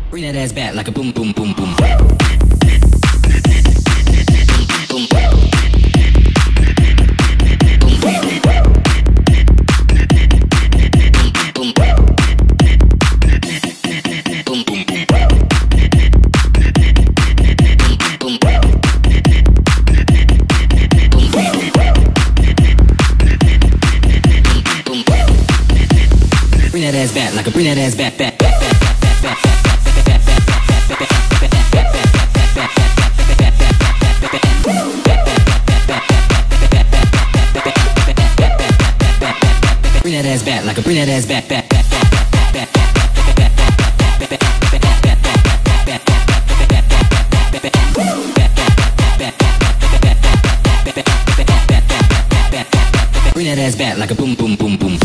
Bring that ass back like a boom, boom, boom, boom. Bring that ass back like a bring that ass back, back, back, back, back, back, back. Bring that ass back like a bring that ass back, back, back, back, back, back. Bring that ass back like a boom, boom, boom, boom.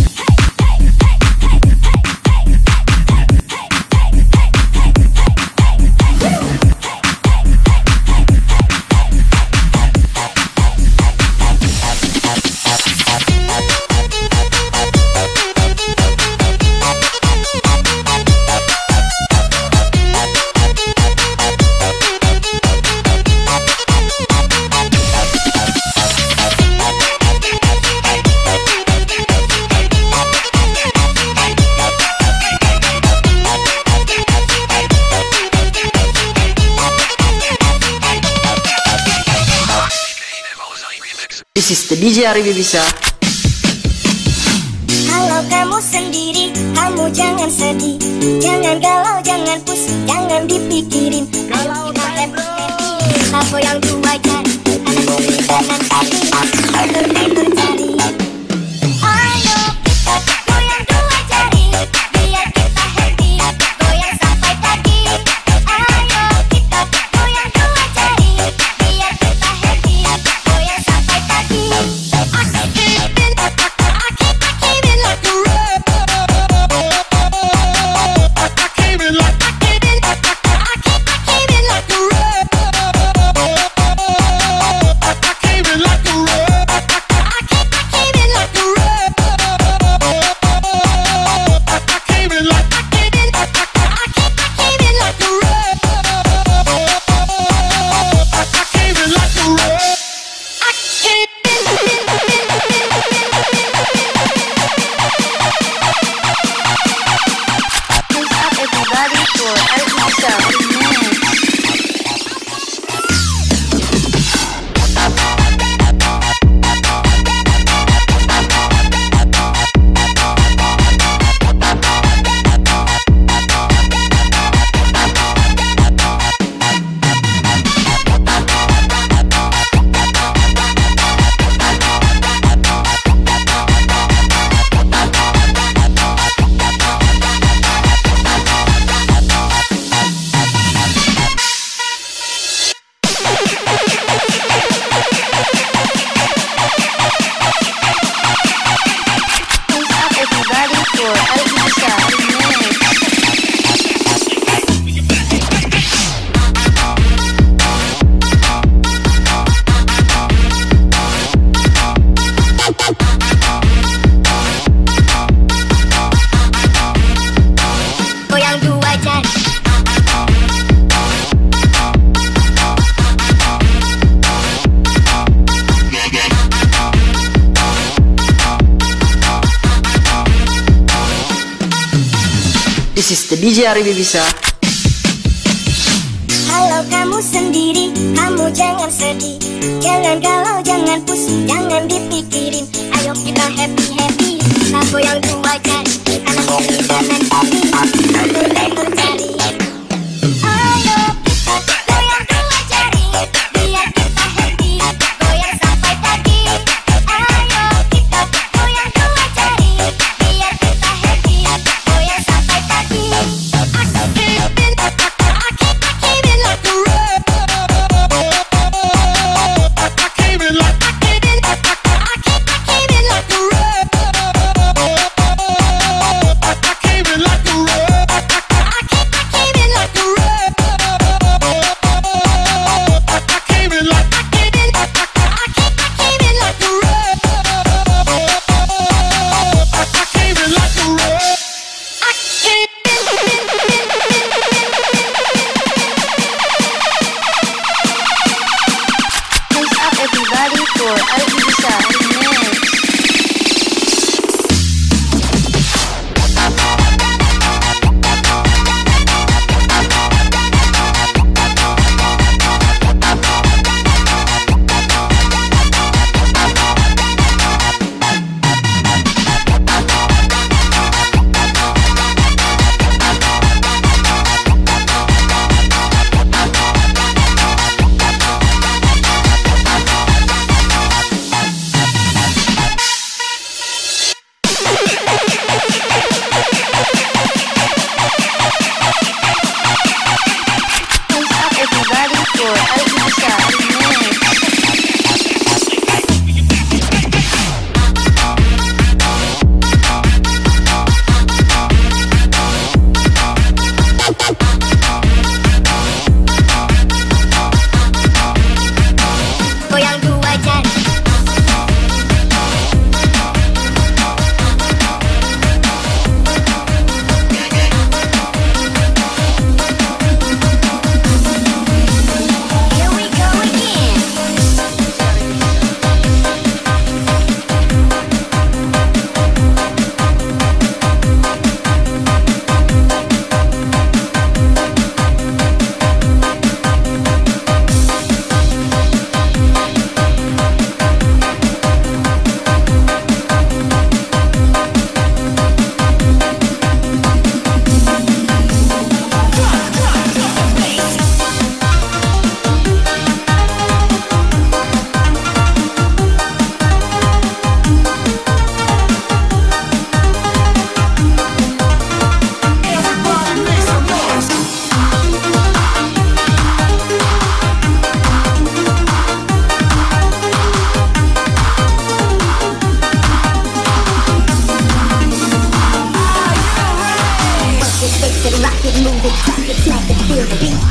This is the DJ Ari Bisa. Kalau kamu sendiri, kamu jangan sedih, jangan galau, jangan pusing, jangan dipikirin. Kalau happy, apa yang dua jari, kanan kiri kanan kiri, mundur jari. Ayo kita goyang dua jari, biar kita happy, goyang sampai pagi. Ayo kita goyang dua jari, biar kita happy, goyang sampai pagi. This is the DJ Ari Bisa. Kalau kamu sendiri, kamu jangan sedih, jangan galau, jangan pusing, jangan dipikirin. Ayo kita happy, apa yang dua jari, kanan kiri kanan kiri, mundur jari. Ayo kita goyang dua jari, biar kita happy, goyang sampai pagi. Ayo kita goyang dua jari, biar kita happy, goyang sampai pagi. Like a it, rock it, move it, crack it, smack it, feel the beat.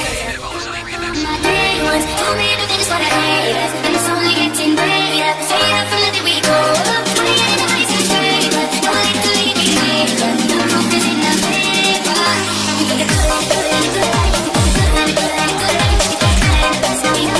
My day ones told me to finish what I hate, and it's only getting better. Straight up from the we go. I ain't the highs and straight, but don't let it leave me later. The proof is in the paper. The good, the good, the good, the good, the good, the good, the best of me.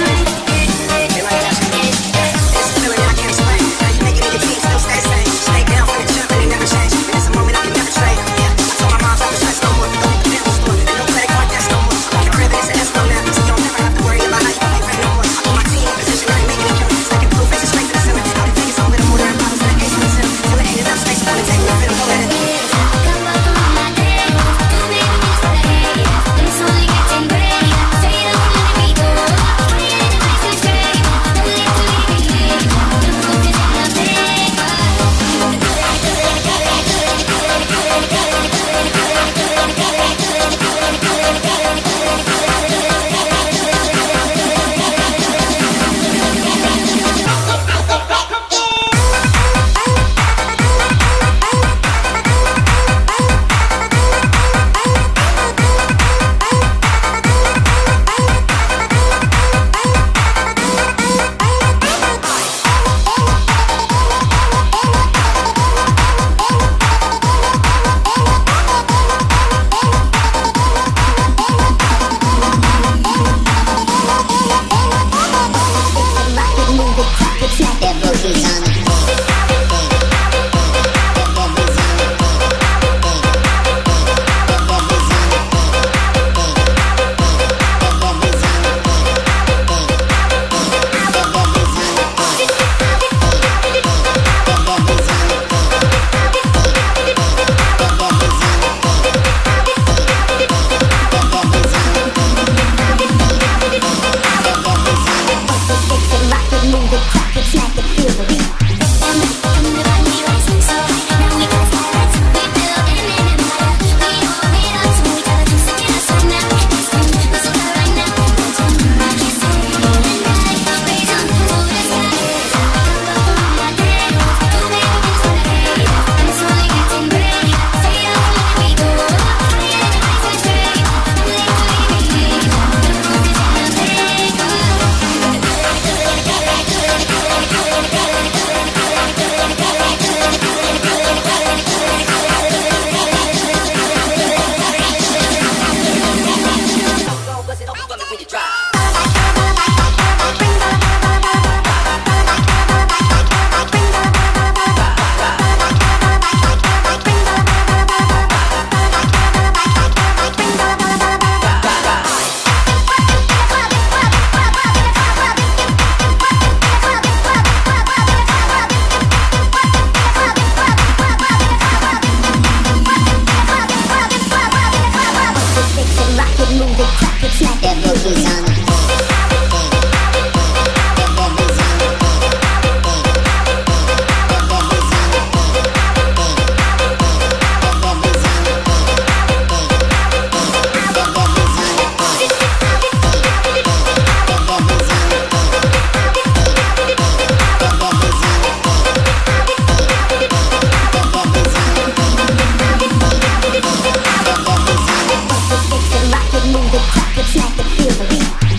Rock it, move it, crack it, smack it, feel the beat.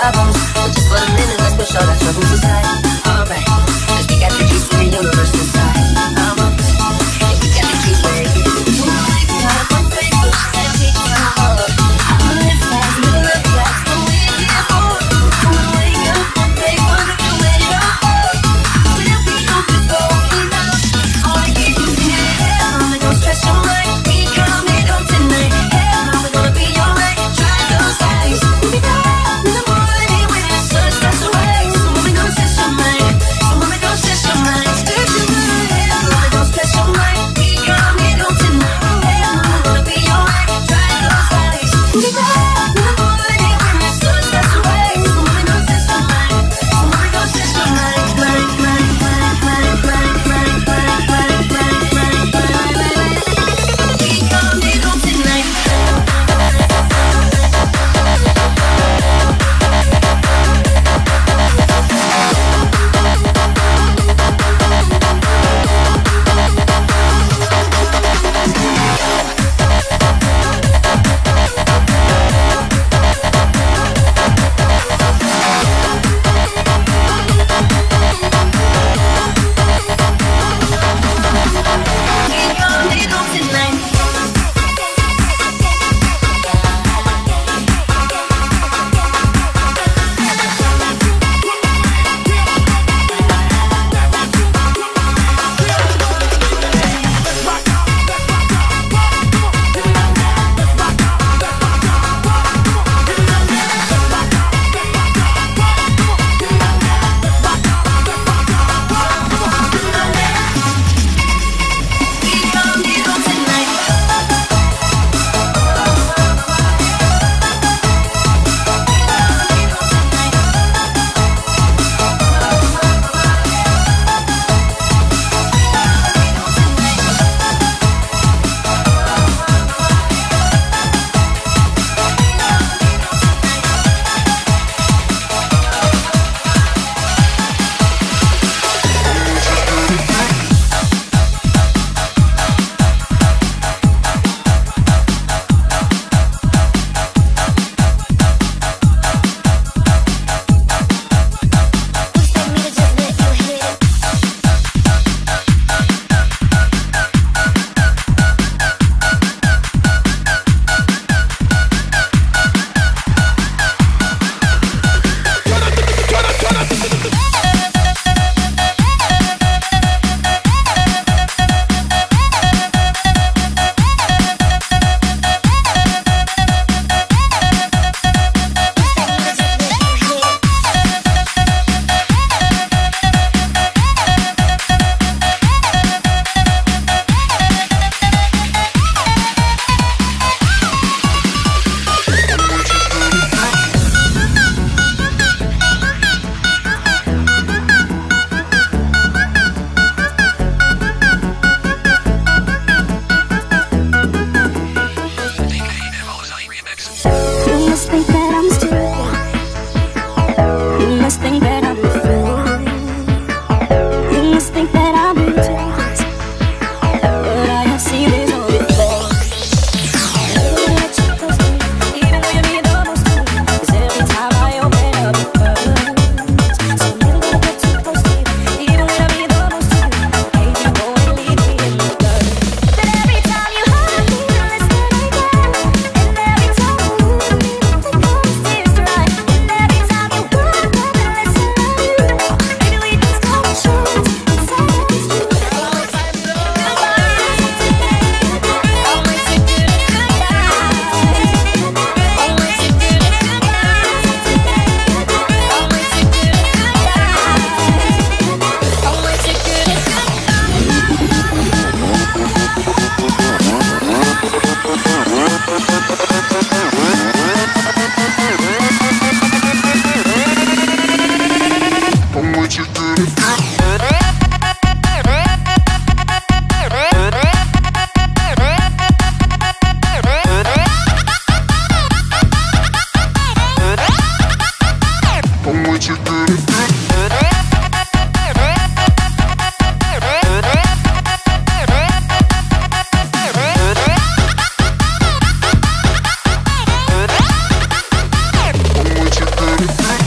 problems, but just for a minute, let's push all our troubles aside. Alright, cause we got the keys to the universe inside. Yeah, we got the keys where you got one thing, push that shit to the heart. I'm live fast, live fast, the way it is for. Come on, wake up, one day, one of you let it all. We'll be on before we know. All I keep is in your head, mama, don't stress your mind. We coming home tonight. Hey, mama, gonna be alright. Try those eyes. We'll be back in the morning when the sun starts to rise. So mama, don't stress your mind. So mama, don't stress your mind. Stress your mind. Hey, mama, don't stress your mind. We coming home tonight. Hey, mama, gonna be alright. Try those eyes. We'll be back in the morning when the sun starts to rise. So mama, don't stress your mind. So mama, don't stress your mind. We coming home tonight. We coming home tonight. We coming home tonight. You must think that I'm stupid. You must think that I'm afraid. You must think that I'm ridiculous, but I have seen this all before. Even when you're close to me, even when you're being almost to me, 'cause every time I open up it hurts. So I'm never gonna get too close to you, even when I'm being almost to you. Hate you go and leave me in the dirt. But every time you hurt me, listen again. And every time you lose me, the coast is dry. And every time you walk up and listen to you, maybe we can stop short and say it's true. What you gonna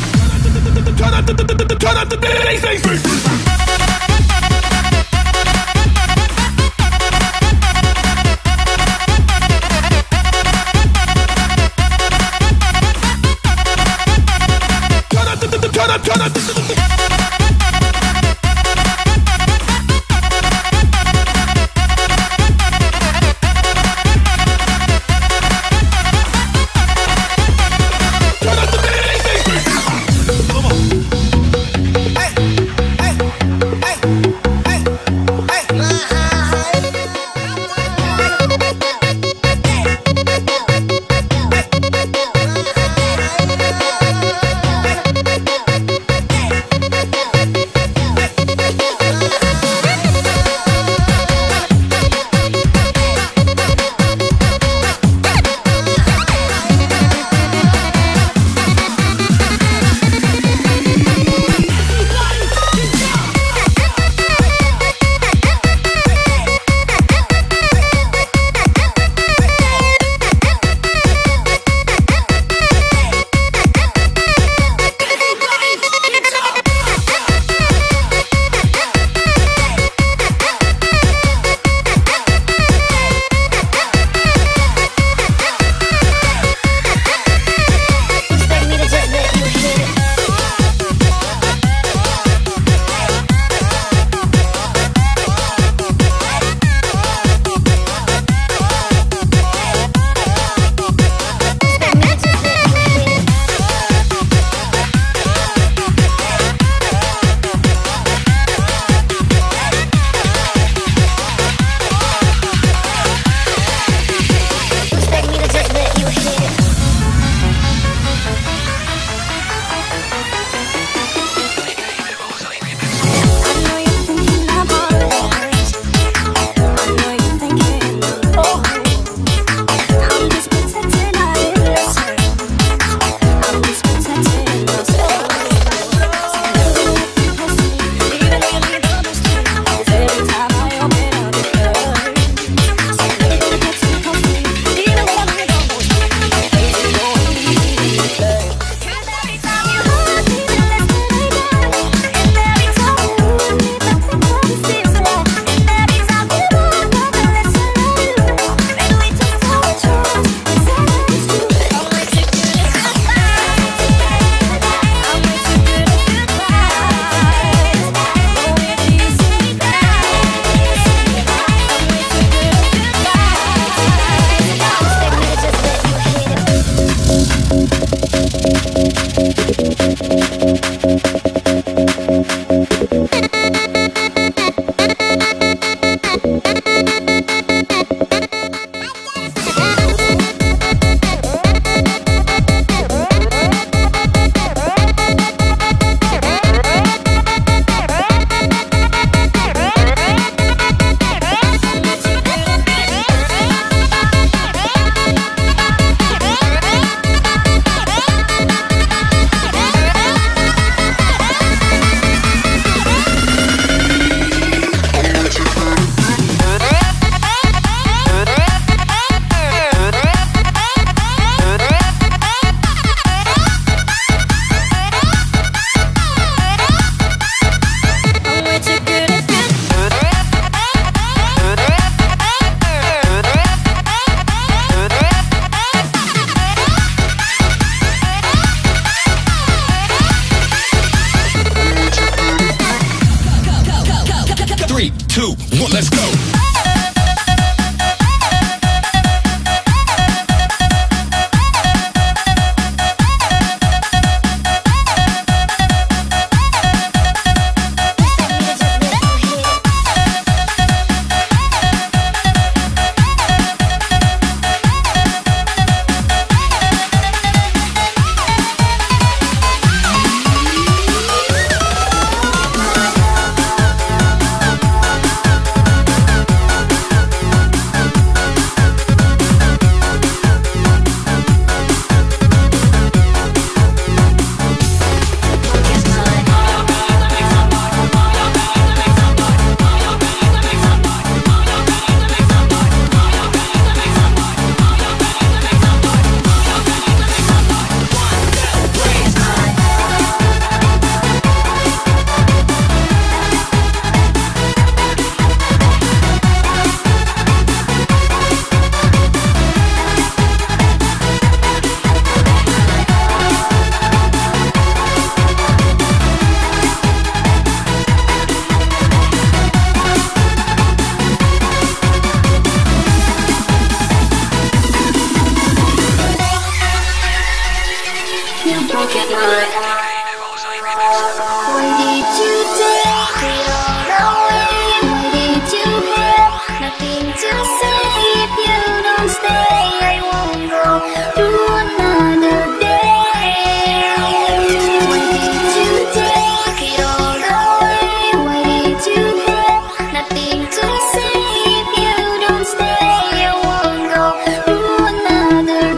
You broke it, my heart. Why did you take it all away? Why did you have nothing to say? If you don't stay, I won't go through another day. Why did you take it all away? Why did you have nothing to say? If you don't stay, I won't go through another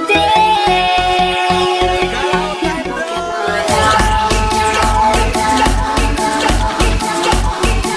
day. You broke my heart.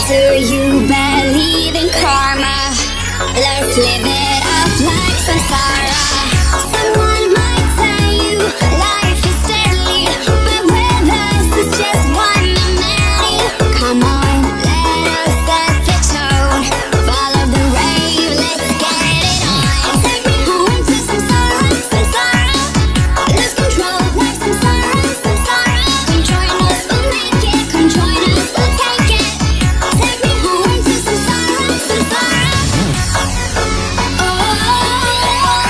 Do you believe in karma? Let's live it up like samsara. Someone might tell you life is deadly, but with us it's just one melody. Come on, let us set the tone. Follow the rave, let's get it on. Take me home to samsara, samsara. Lose control like samsara, samsara. Come join us, we'll make it. Come join us, we'll take it. Take me home to samsara, samsara. Oh.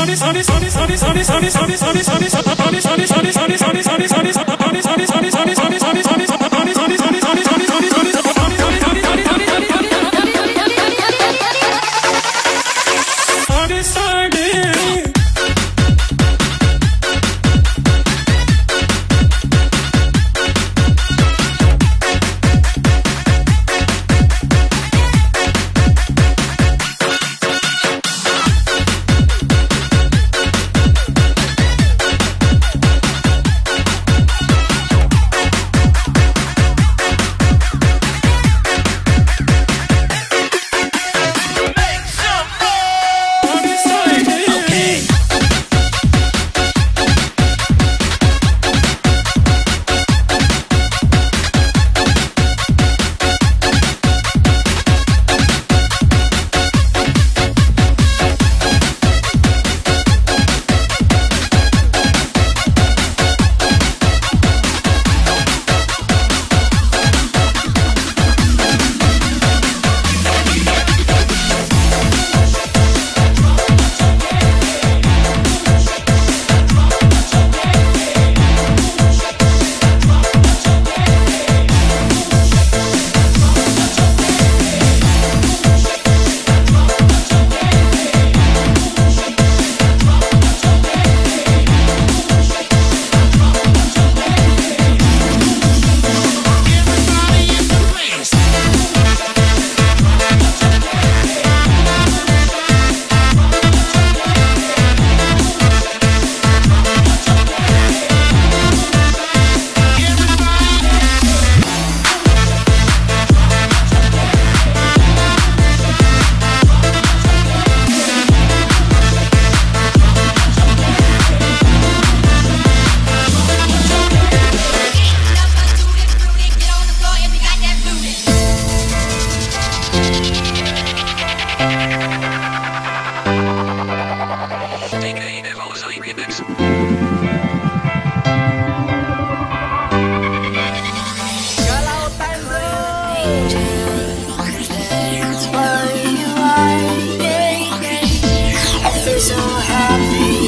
So happy